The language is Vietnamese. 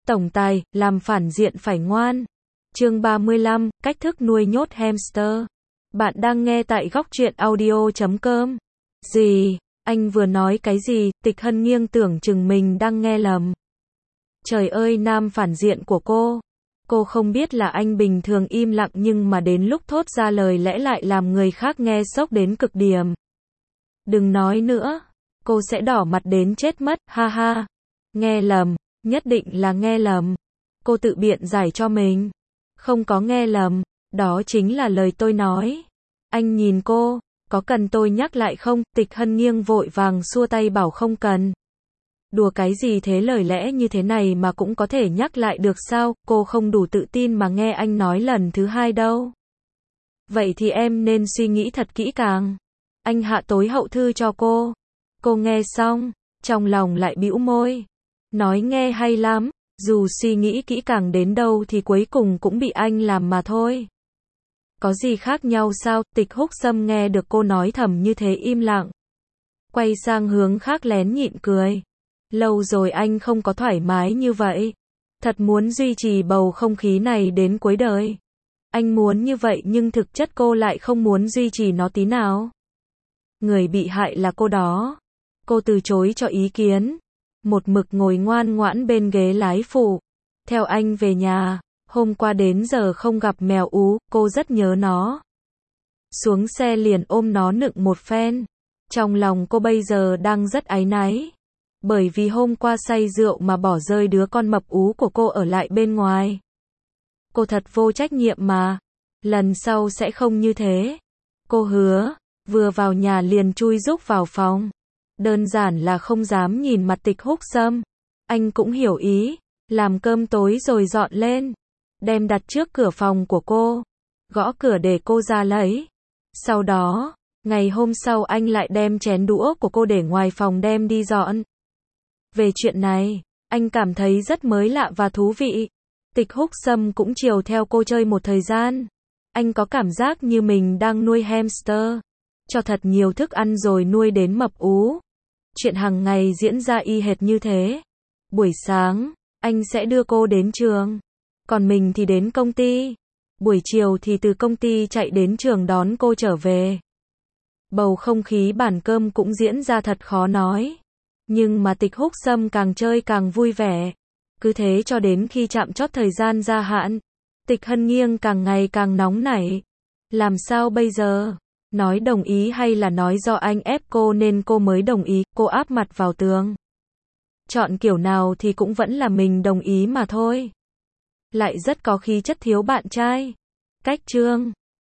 Tổng tài, làm phản diện phải ngoan. Chương 35, cách thức nuôi nhốt hamster. Bạn đang nghe tại góc truyện audio.com. Gì? Anh vừa nói cái gì? Tịch Hân nghiêng tưởng chừng mình đang nghe lầm. Trời ơi, nam phản diện của cô. Cô không biết là anh bình thường im lặng nhưng mà đến lúc thốt ra lời lẽ lại làm người khác nghe sốc đến cực điểm. Đừng nói nữa. Cô sẽ đỏ mặt đến chết mất, ha ha. Nghe lầm, nhất định là nghe lầm. Cô tự biện giải cho mình. Không có nghe lầm, đó chính là lời tôi nói. Anh nhìn cô, có cần tôi nhắc lại không? Tịch Hân nghiêng vội vàng xua tay bảo không cần. Đùa cái gì thế, lời lẽ như thế này mà cũng có thể nhắc lại được sao? Cô không đủ tự tin mà nghe anh nói lần thứ hai đâu. Vậy thì em nên suy nghĩ thật kỹ càng. Anh hạ tối hậu thư cho cô. Cô nghe xong, trong lòng lại bĩu môi. Nói nghe hay lắm, dù suy nghĩ kỹ càng đến đâu thì cuối cùng cũng bị anh làm mà thôi. Có gì khác nhau sao? Tịch Húc Sâm nghe được cô nói thầm như thế im lặng. Quay sang hướng khác lén nhịn cười. Lâu rồi anh không có thoải mái như vậy. Thật muốn duy trì bầu không khí này đến cuối đời. Anh muốn như vậy nhưng thực chất cô lại không muốn duy trì nó tí nào. Người bị hại là cô đó. Cô từ chối cho ý kiến. Một mực ngồi ngoan ngoãn bên ghế lái phụ. Theo anh về nhà. Hôm qua đến giờ không gặp mèo ú, cô rất nhớ nó. Xuống xe liền ôm nó nựng một phen. Trong lòng cô bây giờ đang rất áy náy. Bởi vì hôm qua say rượu mà bỏ rơi đứa con mập ú của cô ở lại bên ngoài. Cô thật vô trách nhiệm mà. Lần sau sẽ không như thế. Cô hứa. Vừa vào nhà liền chui rúc vào phòng. Đơn giản là không dám nhìn mặt Tịch Húc Sâm. Anh cũng hiểu ý. Làm cơm tối rồi dọn lên. Đem đặt trước cửa phòng của cô. Gõ cửa để cô ra lấy. Sau đó, ngày hôm sau anh lại đem chén đũa của cô để ngoài phòng đem đi dọn. Về chuyện này, anh cảm thấy rất mới lạ và thú vị. Tịch Húc Sâm cũng chiều theo cô chơi một thời gian. Anh có cảm giác như mình đang nuôi hamster. Cho thật nhiều thức ăn rồi nuôi đến mập ú. Chuyện hàng ngày diễn ra y hệt như thế. Buổi sáng, anh sẽ đưa cô đến trường. Còn mình thì đến công ty. Buổi chiều thì từ công ty chạy đến trường đón cô trở về. Bầu không khí bàn cơm cũng diễn ra thật khó nói. Nhưng mà Tịch Húc Sâm càng chơi càng vui vẻ. Cứ thế cho đến khi chạm chót thời gian gia hạn. Tịch Hân nghiêng càng ngày càng nóng nảy. Làm sao bây giờ? Nói đồng ý hay là nói do anh ép cô nên cô mới đồng ý? Cô áp mặt vào tường. Chọn kiểu nào thì cũng vẫn là mình đồng ý mà thôi. Lại rất có khí chất thiếu bạn trai. Cách chương